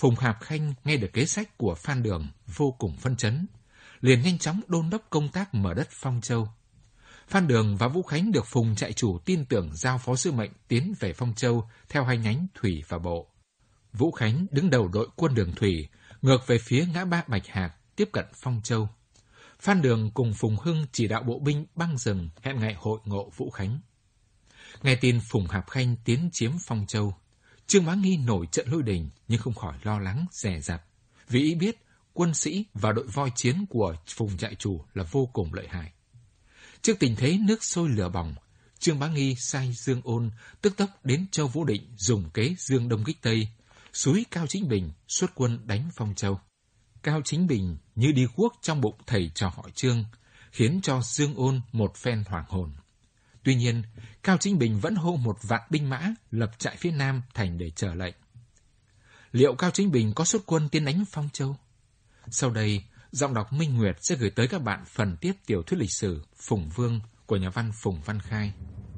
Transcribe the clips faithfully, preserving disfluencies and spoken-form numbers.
Phùng Hạp Khanh nghe được kế sách của Phan Đường vô cùng phân chấn, liền nhanh chóng đôn đốc công tác mở đất Phong Châu. Phan Đường và Vũ Khánh được Phùng trại chủ tin tưởng giao phó sứ mệnh tiến về Phong Châu theo hai nhánh thủy và bộ. Vũ Khánh đứng đầu đội quân đường thủy, ngược về phía ngã ba Bạch Hạc, tiếp cận Phong Châu. Phan Đường cùng Phùng Hưng chỉ đạo bộ binh băng rừng hẹn ngày hội ngộ Vũ Khánh. Nghe tin Phùng Hạp Khanh tiến chiếm Phong Châu, Trương Bá Nghi nổi trận lôi đình nhưng không khỏi lo lắng dè dặt, vì ý biết quân sĩ và đội voi chiến của Phùng trại chủ là vô cùng lợi hại. Trước tình thế nước sôi lửa bỏng, Trương Bá Nghi sai Dương Ôn tức tốc đến Châu Vũ Định dùng kế Dương Đông kích Tây, xúi Cao Chính Bình xuất quân đánh Phong Châu. Cao Chính Bình như đi guốc trong bụng thầy trò họ Trương, khiến cho Dương Ôn một phen hoảng hồn. Tuy nhiên, Cao Chính Bình vẫn hô một vạn binh mã lập trại phía Nam thành để chờ lệnh. Liệu Cao Chính Bình có xuất quân tiến đánh Phong Châu? Sau đây, giọng đọc Minh Nguyệt sẽ gửi tới các bạn phần tiếp tiểu thuyết lịch sử Phùng Vương của nhà văn Phùng Văn Khai.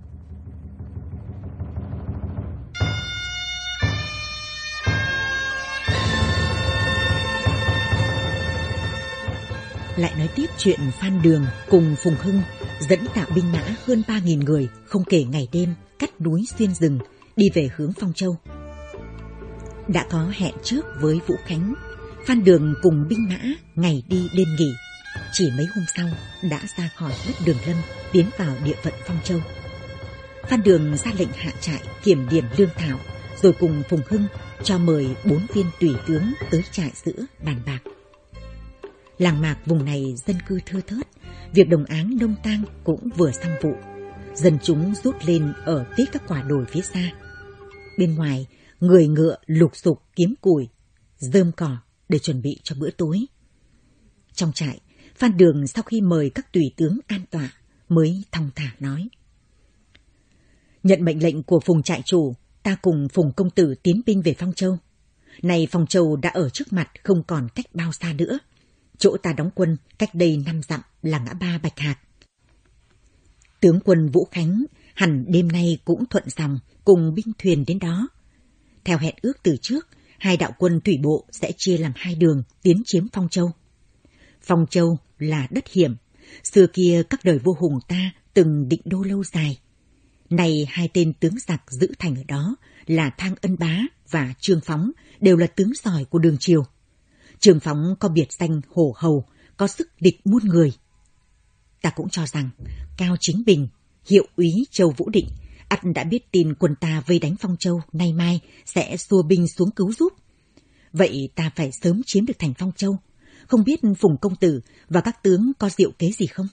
Lại nói tiếp chuyện Phan Đường cùng Phùng Hưng dẫn đạo binh mã hơn ba nghìn người không kể ngày đêm cắt núi xuyên rừng đi về hướng Phong Châu. Đã có hẹn trước với Vũ Khánh, Phan Đường cùng binh mã ngày đi đêm nghỉ, chỉ mấy hôm sau đã ra khỏi đất Đường Lâm tiến vào địa phận Phong Châu. Phan Đường ra lệnh hạ trại kiểm điểm lương thảo, rồi cùng Phùng Hưng cho mời bốn viên tùy tướng tới trại giữ bàn bạc. Làng mạc vùng này dân cư thưa thớt, việc đồng áng nông tang cũng vừa xong vụ. Dân chúng rút lên ở tít các quả đồi phía xa. Bên ngoài, người ngựa lục sục kiếm củi, rơm cỏ để chuẩn bị cho bữa tối. Trong trại, Phan Đường sau khi mời các tùy tướng an tọa mới thong thả nói: Nhận mệnh lệnh của Phùng trại chủ, ta cùng Phùng công tử tiến binh về Phong Châu. Này Phong Châu đã ở trước mặt không còn cách bao xa nữa. Chỗ ta đóng quân cách đây năm dặm là ngã ba Bạch Hạc. Tướng quân Vũ Khánh hẳn đêm nay cũng thuận dòng cùng binh thuyền đến đó. Theo hẹn ước từ trước, hai đạo quân thủy bộ sẽ chia làm hai đường tiến chiếm Phong Châu. Phong Châu là đất hiểm, xưa kia các đời vua hùng ta từng định đô lâu dài. Này hai tên tướng giặc giữ thành ở đó là Thang Ân Bá và Trương Phóng đều là tướng giỏi của Đường Triều. Trương Phóng có biệt danh hổ hầu, có sức địch muôn người. Ta cũng cho rằng Cao Chính Bình, hiệu úy Châu Vũ Định, ắt đã biết tin quân ta vây đánh Phong Châu nay mai sẽ xua binh xuống cứu giúp. Vậy ta phải sớm chiếm được thành Phong Châu. Không biết Phùng công tử và các tướng có diệu kế gì không?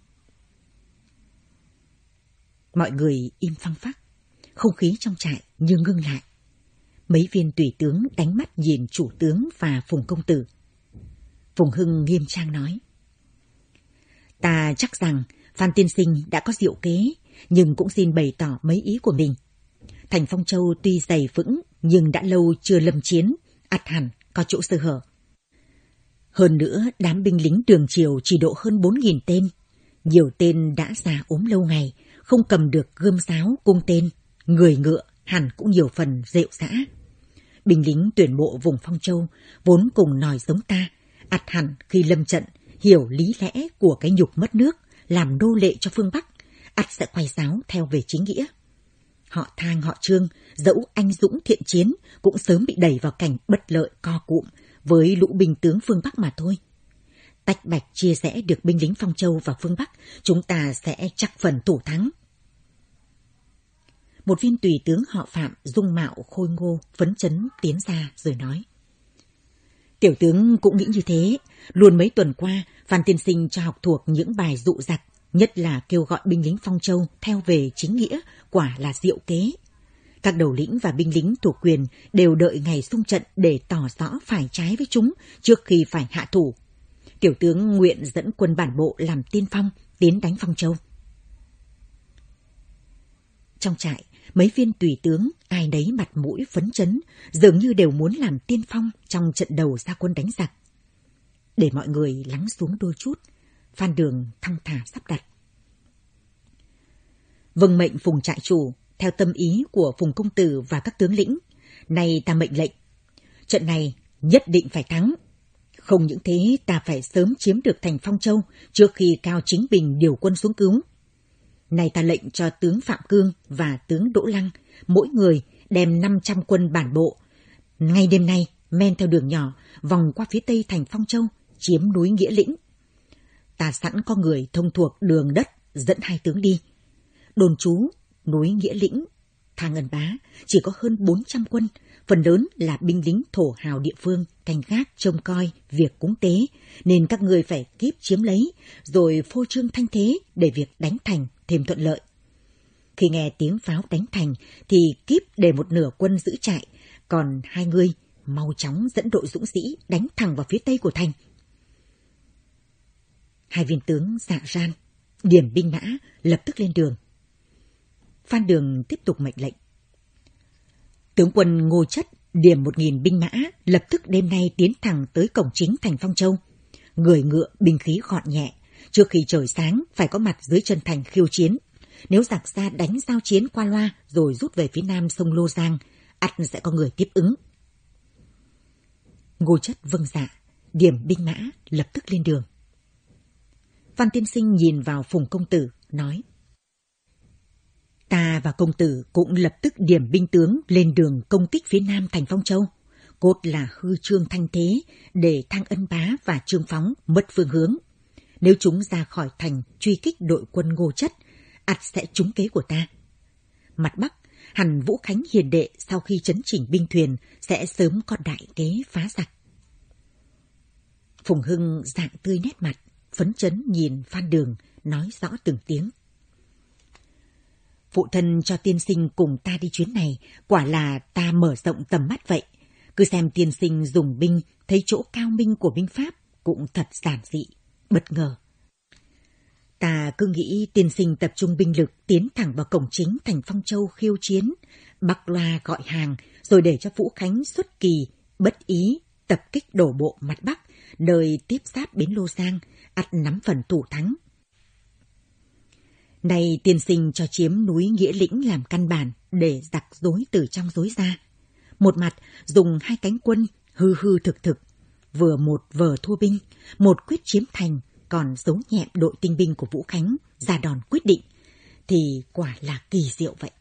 Mọi người im phăng phắc, không khí trong trại như ngưng lại. Mấy viên tùy tướng đánh mắt nhìn chủ tướng và Phùng công tử. Phùng Hưng nghiêm trang nói: Ta chắc rằng Phan tiên sinh đã có diệu kế, nhưng cũng xin bày tỏ mấy ý của mình. Thành Phong Châu tuy dày vững, nhưng đã lâu chưa lâm chiến, ắt hẳn có chỗ sơ hở. Hơn nữa, đám binh lính Đường Triều chỉ độ hơn bốn nghìn tên. Nhiều tên đã già ốm lâu ngày, không cầm được gươm giáo, cung tên, người ngựa hẳn cũng nhiều phần rệu rã. Binh lính tuyển mộ vùng Phong Châu vốn cùng nòi giống ta, ắt hẳn khi lâm trận hiểu lý lẽ của cái nhục mất nước, làm nô lệ cho phương Bắc, ắt sẽ quay giáo theo về chính nghĩa. Họ Thang họ Trương dẫu anh dũng thiện chiến cũng sớm bị đẩy vào cảnh bất lợi co cụm với lũ binh tướng phương Bắc mà thôi. Tách bạch chia rẽ được binh lính Phong Châu và phương Bắc, chúng ta sẽ chắc phần thủ thắng. Một viên tùy tướng họ Phạm dung mạo khôi ngô phấn chấn tiến ra rồi nói: Tiểu tướng cũng nghĩ như thế. Luôn mấy tuần qua, Phan tiên sinh cho học thuộc những bài dụ dặc, nhất là kêu gọi binh lính Phong Châu theo về chính nghĩa, quả là diệu kế. Các đầu lĩnh và binh lính thuộc quyền đều đợi ngày xung trận để tỏ rõ phải trái với chúng trước khi phải hạ thủ. Tiểu tướng nguyện dẫn quân bản bộ làm tiên phong, tiến đánh Phong Châu. Trong trại, mấy viên tùy tướng ai nấy mặt mũi phấn chấn, dường như đều muốn làm tiên phong trong trận đầu ra quân đánh giặc. Để mọi người lắng xuống đôi chút, Phan Đường thong thả sắp đặt: Vâng mệnh Phùng trại chủ, theo tâm ý của Phùng công tử và các tướng lĩnh, nay ta mệnh lệnh, trận này Nhất định phải thắng. Không những thế, ta phải sớm chiếm được thành Phong Châu trước khi Cao Chính Bình điều quân xuống cứu. Này ta lệnh cho tướng Phạm Cương và tướng Đỗ Lăng, mỗi người đem năm trăm quân bản bộ. Ngay đêm nay, men theo đường nhỏ, vòng qua phía tây thành Phong Châu, chiếm núi Nghĩa Lĩnh. Ta sẵn có người thông thuộc đường đất dẫn hai tướng đi. Đồn trú núi Nghĩa Lĩnh, Thang Ân Bá chỉ có hơn bốn trăm quân, phần lớn là binh lính thổ hào địa phương canh gác trông coi việc cúng tế, nên các ngươi phải kíp chiếm lấy, rồi phô trương thanh thế để việc đánh thành thêm thuận lợi. Khi nghe tiếng pháo đánh thành thì kíp để một nửa quân giữ trại, còn hai ngươi mau chóng dẫn đội dũng sĩ đánh thẳng vào phía tây của thành. Hai viên tướng Dạ Ran, điểm binh mã lập tức lên đường. Phan Đường tiếp tục mệnh lệnh. Tướng quân Ngô Chất điểm một nghìn binh mã lập tức đêm nay tiến thẳng tới cổng chính thành Phong Châu. Người ngựa binh khí gọn nhẹ, trước khi trời sáng phải có mặt dưới chân thành khiêu chiến. Nếu giặc ra đánh giao chiến qua loa rồi rút về phía nam sông Lô Giang, ắt sẽ có người tiếp ứng. Ngô Chất vâng dạ, điểm binh mã lập tức lên đường. Phan tiên sinh nhìn vào Phùng công tử, nói: Ta và công tử cũng lập tức điểm binh tướng lên đường công kích phía nam thành Phong Châu, cốt là hư trương thanh thế để Thang Ân Bá và Trương Phóng mất phương hướng. Nếu chúng ra khỏi thành truy kích đội quân Ngô Chất, ắt sẽ trúng kế của ta. Mặt Bắc, hẳn Vũ Khánh hiền đệ sau khi chấn chỉnh binh thuyền sẽ sớm có đại kế phá giặc. Phùng Hưng dạng tươi nét mặt, phấn chấn nhìn Phan Đường, nói rõ từng tiếng. Phụ thân cho tiên sinh cùng ta đi chuyến này, quả là ta mở rộng tầm mắt vậy. Cứ xem tiên sinh dùng binh, thấy chỗ cao minh của binh pháp cũng thật giản dị, bất ngờ. Ta cứ nghĩ tiên sinh tập trung binh lực tiến thẳng vào cổng chính thành Phong Châu khiêu chiến, bắc loa gọi hàng, rồi để cho Vũ Khánh xuất kỳ, bất ý, tập kích đổ bộ mặt Bắc, nơi tiếp giáp bến Lô Giang, ắt nắm phần thủ thắng. Này tiên sinh cho chiếm núi Nghĩa Lĩnh làm căn bản để giặc dối từ trong dối ra. Một mặt dùng hai cánh quân hư hư thực thực, vừa một vờ thua binh, một quyết chiếm thành, còn giấu nhẹm đội tinh binh của Vũ Khánh ra đòn quyết định, thì quả là kỳ diệu vậy.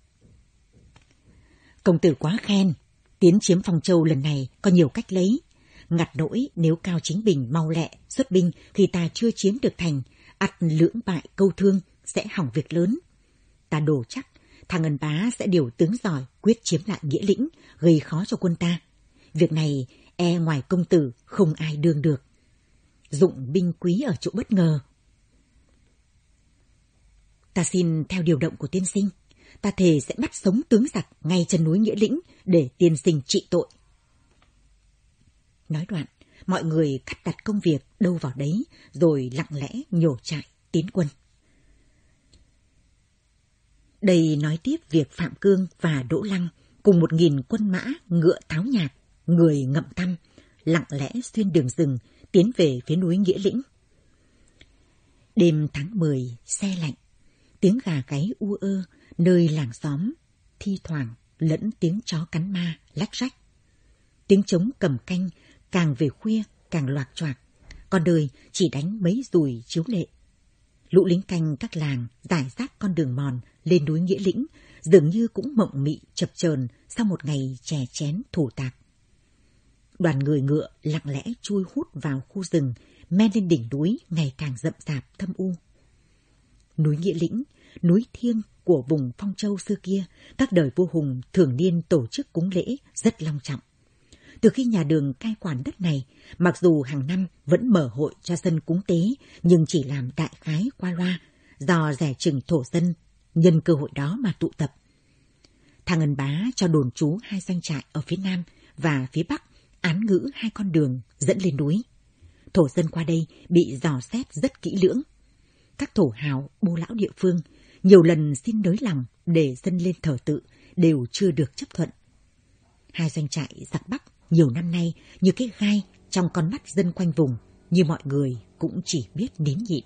Công tử quá khen, tiến chiếm Phong Châu lần này có nhiều cách lấy. Ngặt nỗi nếu Cao Chính Bình mau lẹ xuất binh khi ta chưa chiếm được thành, ắt lưỡng bại câu thương, sẽ hỏng việc lớn. Ta đổ chắc Thang Ân Bá sẽ điều tướng giỏi quyết chiếm lại Nghĩa Lĩnh, gây khó cho quân ta. Việc này e ngoài công tử không ai đương được. Dụng binh quý ở chỗ bất ngờ. Ta xin theo điều động của tiên sinh. Ta thề sẽ bắt sống tướng giặc ngay chân núi Nghĩa Lĩnh để tiên sinh trị tội. Nói đoạn, mọi người cắt đặt công việc đâu vào đấy, rồi lặng lẽ nhổ trại tiến quân. Đây nói tiếp việc Phạm Cương và Đỗ Lăng cùng một nghìn quân mã ngựa tháo nhạc, người ngậm tăm, lặng lẽ xuyên đường rừng tiến về phía núi Nghĩa Lĩnh. Đêm tháng mười, se lạnh, tiếng gà gáy u ơ nơi làng xóm, thi thoảng lẫn tiếng chó cắn ma lách rách. Tiếng trống cầm canh càng về khuya càng loạc choạc, con đời chỉ đánh mấy dùi chiếu lệ. Lũ lính canh các làng rải rác con đường mòn lên núi Nghĩa Lĩnh, dường như cũng mộng mị chập chờn sau một ngày chè chén thủ tạc. Đoàn người ngựa lặng lẽ chui hút vào khu rừng, men lên đỉnh núi ngày càng rậm rạp thâm u. Núi Nghĩa Lĩnh, núi thiêng của vùng Phong Châu xưa kia, các đời vua hùng thường niên tổ chức cúng lễ rất long trọng. Từ khi nhà Đường cai quản đất này, mặc dù hàng năm vẫn mở hội cho dân cúng tế, nhưng chỉ làm đại khái qua loa, do rẻ chừng thổ dân, nhân cơ hội đó mà tụ tập. Thang Ân Bá cho đồn trú hai doanh trại ở phía nam và phía bắc, án ngữ hai con đường dẫn lên núi. Thổ dân qua đây bị dò xét rất kỹ lưỡng. Các thổ hào, bô lão địa phương nhiều lần xin nới lòng để dân lên thờ tự đều chưa được chấp thuận. Hai doanh trại giặc Bắc nhiều năm nay như cái gai trong con mắt dân quanh vùng, như mọi người cũng chỉ biết nín nhịn.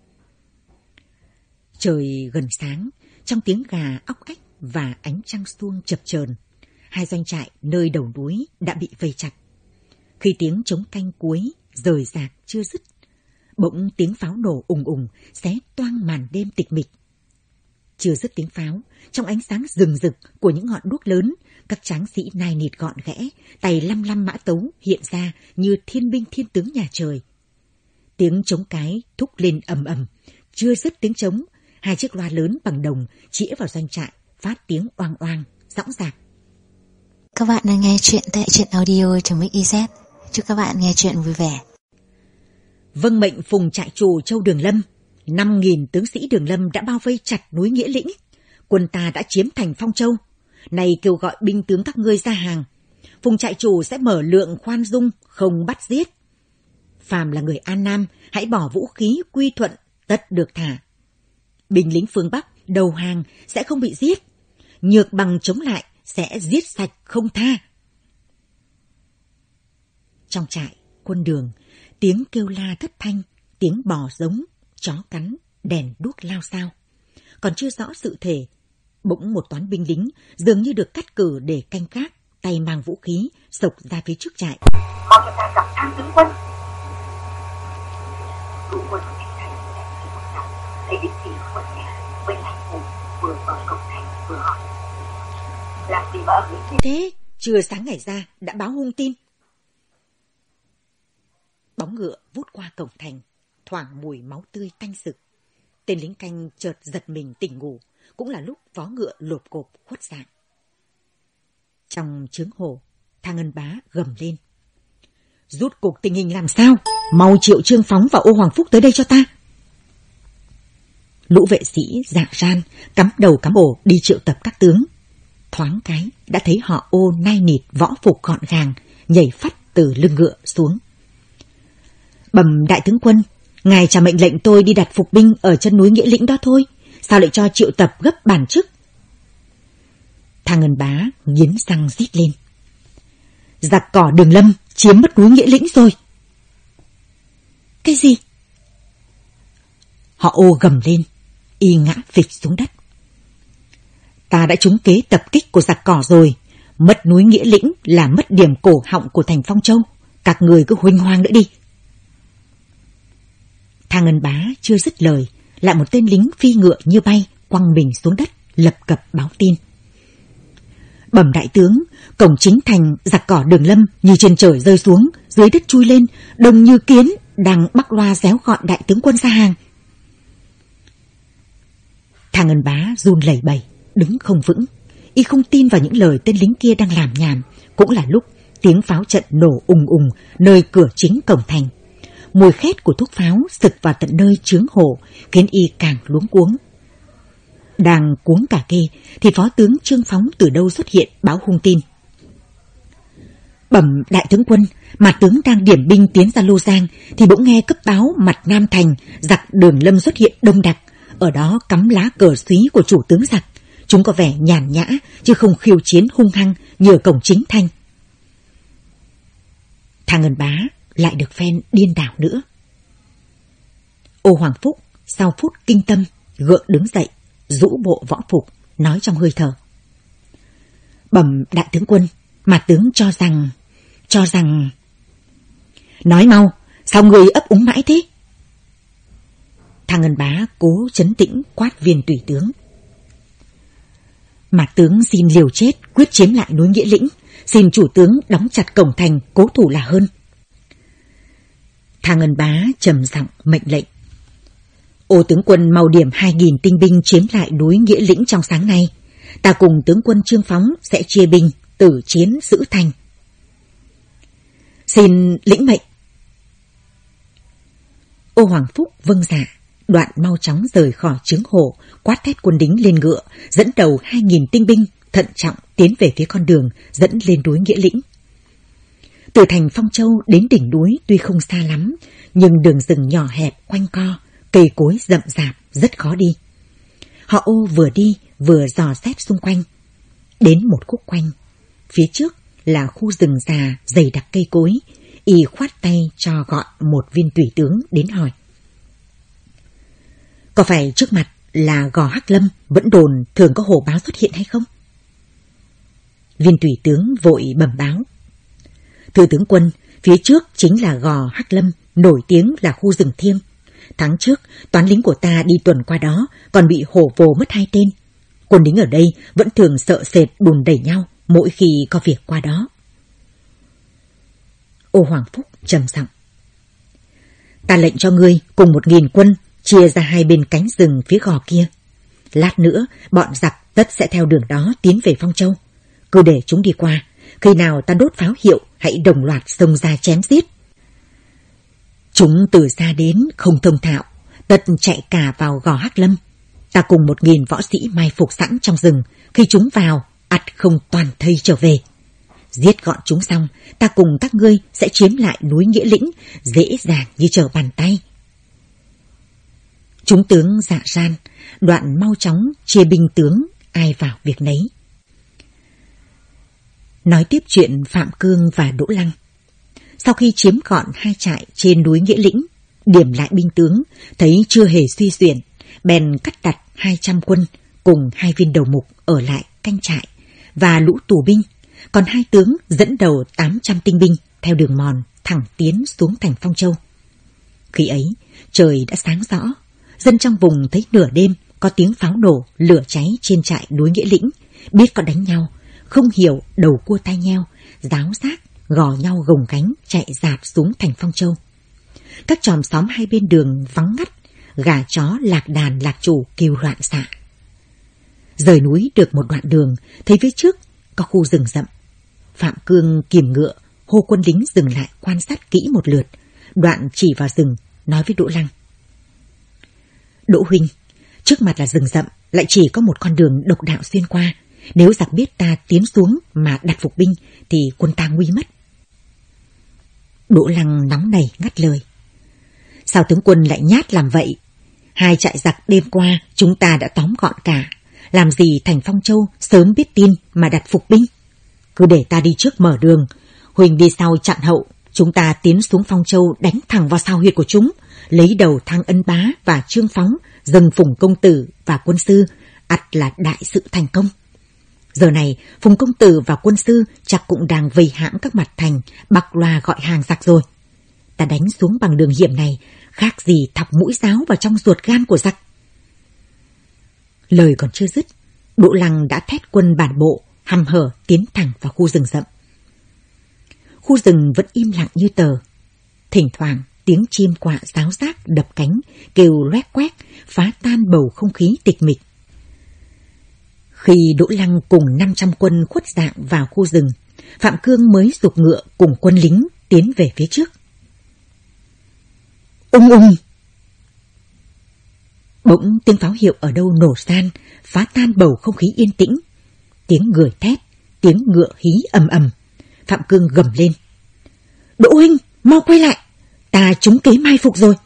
Trời gần sáng, trong tiếng gà óc ách và ánh trăng suông chập chờn, hai doanh trại nơi đầu núi đã bị vây chặt. Khi tiếng trống canh cuối rời rạc chưa dứt, bỗng tiếng pháo nổ ùng ùng xé toang màn đêm tịch mịch. Chưa dứt tiếng pháo, trong ánh sáng rừng rực của những ngọn đuốc lớn, các tráng sĩ nai nịt gọn ghẽ, tay lăm lăm mã tấu hiện ra như thiên binh thiên tướng nhà trời. Tiếng trống cái thúc lên ầm ầm, chưa dứt tiếng trống, hai chiếc loa lớn bằng đồng chĩa vào doanh trại, phát tiếng oang oang, dõng dạc. Các bạn đang nghe chuyện tại truyện audio chấm xyz. Chúc các bạn nghe chuyện vui vẻ. Vâng mệnh phùng trại chủ Châu Đường Lâm, năm nghìn tướng sĩ Đường Lâm đã bao vây chặt núi Nghĩa Lĩnh. Quân ta đã chiếm thành Phong Châu. Này kêu gọi binh tướng các ngươi ra hàng. Phùng trại chủ sẽ mở lượng khoan dung, không bắt giết. Phàm là người An Nam, hãy bỏ vũ khí quy thuận, tất được thả. Binh lính phương Bắc đầu hàng sẽ không bị giết. Nhược bằng chống lại sẽ giết sạch không tha. Trong trại, quân Đường, tiếng kêu la thất thanh, tiếng bò giống, chó cắn, đèn đuốc lao xao. Còn chưa rõ sự thể, bỗng một toán binh lính dường như được cắt cử để canh gác, tay mang vũ khí, xộc ra phía trước trại. Mau cho ta gặp Tham tướng quân. Tướng quân của thành thành chỉ một năm, thấy đích thị của nhà, bên hành phủ vừa ở cổng thành vừa hỏi. Làm gì mà ở Mỹ thế? Chưa sáng ngày ra đã báo hung tin. Bóng ngựa vút qua cổng thành, thoảng mùi máu tươi tanh sực. Tên lính canh chợt giật mình tỉnh ngủ, cũng là lúc vó ngựa lộp cộp khuất dạng. Trong trướng hổ, Thang Ngân Bá gầm lên. Rút cuộc tình hình làm sao? Mau triệu Trương Phóng và Ô Hoàng Phúc tới đây cho ta. Lũ vệ sĩ dạ ran, cắm đầu cắm ổ đi triệu tập các tướng. Thoáng cái đã thấy họ Ô nai nịt võ phục gọn gàng, nhảy phắt từ lưng ngựa xuống. Bẩm đại tướng quân, ngài trả mệnh lệnh tôi đi đặt phục binh ở chân núi Nghĩa Lĩnh đó thôi, sao lại cho triệu tập gấp bản chức? Thang Ngân Bá nghiến răng rít lên. Giặc cỏ Đường Lâm chiếm mất núi Nghĩa Lĩnh rồi. Cái gì? Họ Ô gầm lên, y ngã phịch xuống đất. Ta đã trúng kế tập kích của giặc cỏ rồi, mất núi Nghĩa Lĩnh là mất điểm cổ họng của thành Phong Châu, các người cứ huênh hoang nữa đi. Thang Ngân Bá chưa dứt lời, lại một tên lính phi ngựa như bay quăng mình xuống đất, lập cập báo tin. Bẩm đại tướng, cổng chính thành giặc cỏ Đường Lâm như trên trời rơi xuống, dưới đất chui lên, đông như kiến, đang bắc loa réo gọi đại tướng quân ra hàng. Thang Ngân Bá run lẩy bẩy, đứng không vững, y không tin vào những lời tên lính kia đang làm nhảm. Cũng là lúc tiếng pháo trận nổ ùng ùng nơi cửa chính cổng thành. Mùi khét của thuốc pháo sực vào tận nơi trướng hổ, khiến y càng luống cuống. Đang cuống cả kê thì phó tướng Trương Phóng từ đâu xuất hiện báo hung tin. Bẩm đại tướng quân, mặt tướng đang điểm binh tiến ra Lô Giang thì bỗng nghe cấp báo mặt Nam thành giặc Đường Lâm xuất hiện đông đặc, ở đó cắm lá cờ xúy của chủ tướng giặc. Chúng có vẻ nhàn nhã chứ không khiêu chiến hung hăng như ở cổng chính thành. Thang Ngân Bá lại được phen điên đảo nữa. Ô Hoàng Phúc sau phút kinh tâm gượng đứng dậy, rũ bộ võ phục, nói trong hơi thở. Bẩm đại tướng quân, mà tướng cho rằng, cho rằng... Nói mau, sao người ấp úng mãi thế? Thang Ngân Bá cố trấn tĩnh quát viên tùy tướng. Mà tướng xin liều chết quyết chiếm lại núi Nghĩa Lĩnh, xin chủ tướng đóng chặt cổng thành cố thủ là hơn. Thang Ngân Bá trầm giọng mệnh lệnh. Ô tướng quân mau điểm hai nghìn tinh binh chiếm lại núi Nghĩa Lĩnh trong sáng nay. Ta cùng tướng quân Trương Phóng sẽ chia binh tử chiến giữ thành. Xin lĩnh mệnh. Ô Hoàng Phúc vâng dạ, đoạn mau chóng rời khỏi trướng hổ, quát thét quân lính lên ngựa, dẫn đầu hai nghìn tinh binh thận trọng tiến về phía con đường dẫn lên núi Nghĩa Lĩnh. Từ thành Phong Châu đến đỉnh núi tuy không xa lắm, nhưng đường rừng nhỏ hẹp quanh co, cây cối rậm rạp rất khó đi. Họ Ô vừa đi vừa dò xét xung quanh. Đến một khúc quanh, phía trước là khu rừng già dày đặc cây cối, y khoát tay cho gọi một viên tùy tướng đến hỏi. Có phải trước mặt là gò Hắc Lâm vẫn đồn thường có hổ báo xuất hiện hay không? Viên tùy tướng vội bẩm báo. Thưa tướng quân, Phía trước chính là Gò Hắc Lâm, nổi tiếng là khu rừng thiêng. Tháng trước, toán lính của ta đi tuần qua đó, còn bị hổ vồ mất hai tên. Quân lính ở đây vẫn thường sợ sệt đùn đẩy nhau mỗi khi có việc qua đó. Ô Hoàng Phúc trầm giọng: Ta lệnh cho ngươi cùng một nghìn quân chia ra hai bên cánh rừng phía gò kia. Lát nữa, bọn giặc tất sẽ theo đường đó tiến về Phong Châu. Cứ để chúng đi qua, khi nào ta đốt pháo hiệu, hãy đồng loạt xông ra chém giết. Chúng từ xa đến không thông thạo, tất chạy cả vào Gò Hắc Lâm. Ta cùng một nghìn võ sĩ mai phục sẵn trong rừng, khi chúng vào, ắt không toàn thây trở về. Giết gọn chúng xong, ta cùng các ngươi sẽ chiếm lại núi Nghĩa Lĩnh, dễ dàng như trở bàn tay. Chúng tướng dạ ran, đoạn mau chóng chia binh tướng, ai vào việc nấy. Nói tiếp chuyện Phạm Cương và Đỗ Lăng. Sau khi chiếm gọn hai trại trên núi Nghĩa Lĩnh, điểm lại binh tướng, thấy chưa hề suy xuyển, bèn cắt đặt hai trăm quân cùng hai viên đầu mục ở lại canh trại và lũ tù binh, còn hai tướng dẫn đầu tám trăm tinh binh theo đường mòn thẳng tiến xuống thành Phong Châu. Khi ấy, trời đã sáng rõ, dân trong vùng thấy nửa đêm có tiếng pháo nổ, lửa cháy trên trại núi Nghĩa Lĩnh, biết có đánh nhau, không hiểu đầu cua tai nheo, ráo rác, gò nhau gồng gánh chạy dạt xuống thành Phong Châu. Các chòm xóm hai bên đường vắng ngắt, gà chó lạc đàn lạc chủ kêu loạn xạ. Rời núi được một đoạn đường, thấy phía trước có khu rừng rậm. Phạm Cương kìm ngựa, hô quân lính dừng lại quan sát kỹ một lượt, đoạn chỉ vào rừng, nói với Đỗ Lăng: Đỗ huynh, trước mặt là rừng rậm, lại chỉ có một con đường độc đạo xuyên qua. Nếu giặc biết ta tiến xuống mà đặt phục binh, thì quân ta nguy mất. Đỗ Lăng nóng nảy ngắt lời: Sao tướng quân lại nhát làm vậy? Hai trại giặc đêm qua chúng ta đã tóm gọn cả, làm gì thành Phong Châu sớm biết tin mà đặt phục binh? Cứ để ta đi trước mở đường, huynh đi sau chặn hậu, chúng ta tiến xuống Phong Châu đánh thẳng vào sao huyệt của chúng, lấy đầu Thang Ân Bá và Trương Phóng, dâng Phùng công tử và quân sư, ắt là đại sự thành công. Giờ này, Phùng công tử và quân sư chắc cũng đang vây hãm các mặt thành, bạc loa gọi hàng giặc rồi. Ta đánh xuống bằng đường hiểm này, khác gì thọc mũi giáo vào trong ruột gan của giặc. Lời còn chưa dứt, Đỗ Lăng đã thét quân bản bộ, hăm hở tiến thẳng vào khu rừng rậm. Khu rừng vẫn im lặng như tờ. Thỉnh thoảng tiếng chim quạ ráo rác đập cánh, kêu loét quét, phá tan bầu không khí tịch mịch. Khi Đỗ Lăng cùng năm trăm quân khuất dạng vào khu rừng, Phạm Cương mới giục ngựa cùng quân lính tiến về phía trước. Ung ung! Bỗng tiếng pháo hiệu ở đâu nổ san, phá tan bầu không khí yên tĩnh. Tiếng người thét, tiếng ngựa hí ầm ầm. Phạm Cương gầm lên: Đỗ huynh, mau quay lại, ta trúng kế mai phục rồi.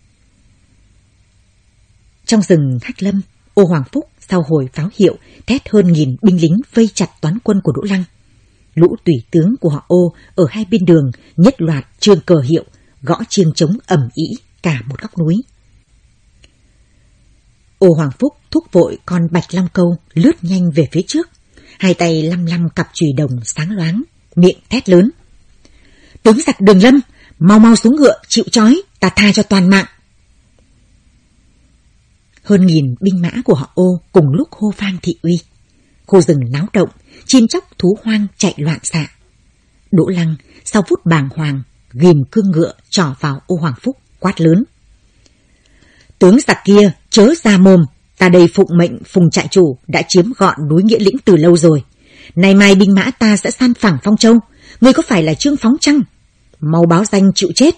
Trong rừng Hắc Lâm, Ô Hoàng Phúc sau hồi pháo hiệu thét hơn nghìn binh lính vây chặt toán quân của Đỗ Lăng. Lũ tùy tướng của họ Ô ở hai bên đường nhất loạt trương cờ hiệu, gõ chiêng trống ầm ĩ cả một góc núi. Ô Hoàng Phúc thúc vội con Bạch Long Câu lướt nhanh về phía trước, hai tay lăm lăm cặp chùy đồng sáng loáng, miệng thét lớn: Tướng giặc Đường Lâm, mau mau xuống ngựa chịu trói, ta tha cho toàn mạng. Hơn nghìn binh mã của họ Ô cùng lúc hô vang thị uy. Khu rừng náo động, chim chóc thú hoang chạy loạn xạ. Đỗ Lăng sau phút bàng hoàng ghìm cương ngựa trỏ vào Ô Hoàng Phúc quát lớn: Tướng giặc kia chớ ra mồm, ta đây phụng mệnh Phùng trại chủ đã chiếm gọn núi Nghĩa Lĩnh từ lâu rồi. Nay mai binh mã ta sẽ san phẳng Phong Châu, ngươi có phải là Trương Phóng chăng? Mau báo danh chịu chết.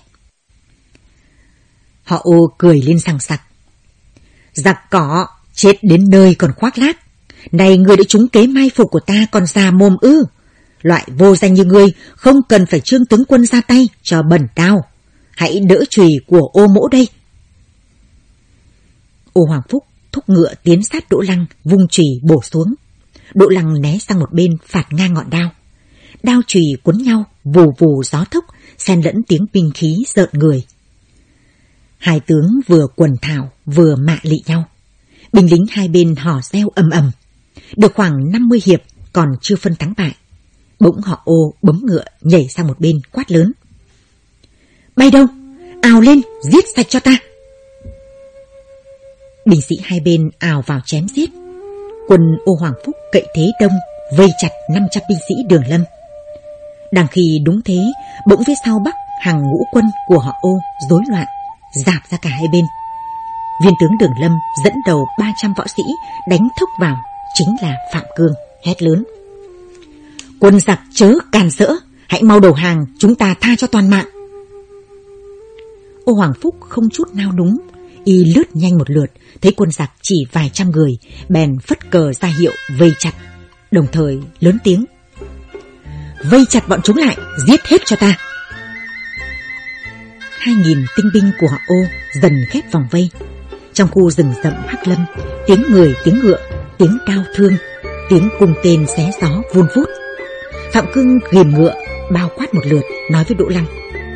Họ Ô cười lên sằng sặc: Giặc cỏ, chết đến nơi còn khoác lác. Này ngươi đã trúng kế mai phục của ta còn già mồm ư? Loại vô danh như ngươi không cần phải Trương tướng quân ra tay cho bẩn đao. Hãy đỡ chùy của Ô mỗ đây. Ô Hoàng Phúc thúc ngựa tiến sát Đỗ Lăng, vung chùy bổ xuống. Đỗ Lăng né sang một bên phạt ngang ngọn đao. Đao chùy cuốn nhau, vù vù gió thốc, xen lẫn tiếng binh khí rợn người. Hai tướng vừa quần thảo vừa mạ lị nhau. Binh lính hai bên hò reo ầm ầm. Được khoảng năm mươi hiệp còn chưa phân thắng bại. Bỗng họ Ô bấm ngựa nhảy sang một bên quát lớn: Bay đâu? Ào lên, giết sạch cho ta. Binh sĩ hai bên ào vào chém giết. Quân Ô Hoàng Phúc cậy thế đông, vây chặt năm trăm binh sĩ Đường Lâm. Đang khi đúng thế, bỗng phía sau Bắc hàng ngũ quân của họ Ô rối loạn, rạp ra cả hai bên. Viên tướng Đường Lâm dẫn đầu ba trăm võ sĩ đánh thốc vào, chính là Phạm Cương, hét lớn: Quân giặc chớ càn rỡ, hãy mau đầu hàng, chúng ta tha cho toàn mạng. Ô Hoàng Phúc không chút nao núng, y lướt nhanh một lượt, thấy quân giặc chỉ vài trăm người, bèn phất cờ ra hiệu vây chặt, đồng thời lớn tiếng: Vây chặt bọn chúng lại, giết hết cho ta. Hai nghìn tinh binh của họ Ô dần khép vòng vây. Trong khu rừng rậm Hắc Lâm, tiếng người tiếng ngựa, tiếng đao thương, tiếng cung tên xé gió vun vút. Phạm Cương ghìm ngựa bao quát một lượt, nói với Đỗ Lăng: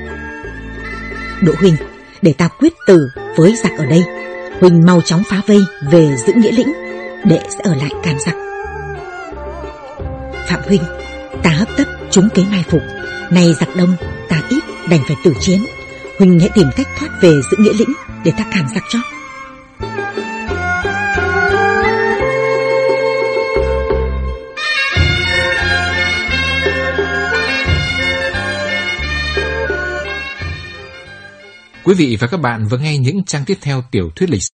Đỗ huynh, để ta quyết tử với giặc ở đây. Huynh mau chóng phá vây về giữ Nghĩa Lĩnh, đệ sẽ ở lại càn giặc. Phạm huynh, ta hấp tấp trúng kế mai phục, nay giặc đông, ta ít đành phải tử chiến. Huynh hãy tìm cách thoát về giữ Nghĩa Lĩnh để ta càn giặc cho. Quý vị và các bạn vừa nghe những trang tiếp theo tiểu thuyết lịch sử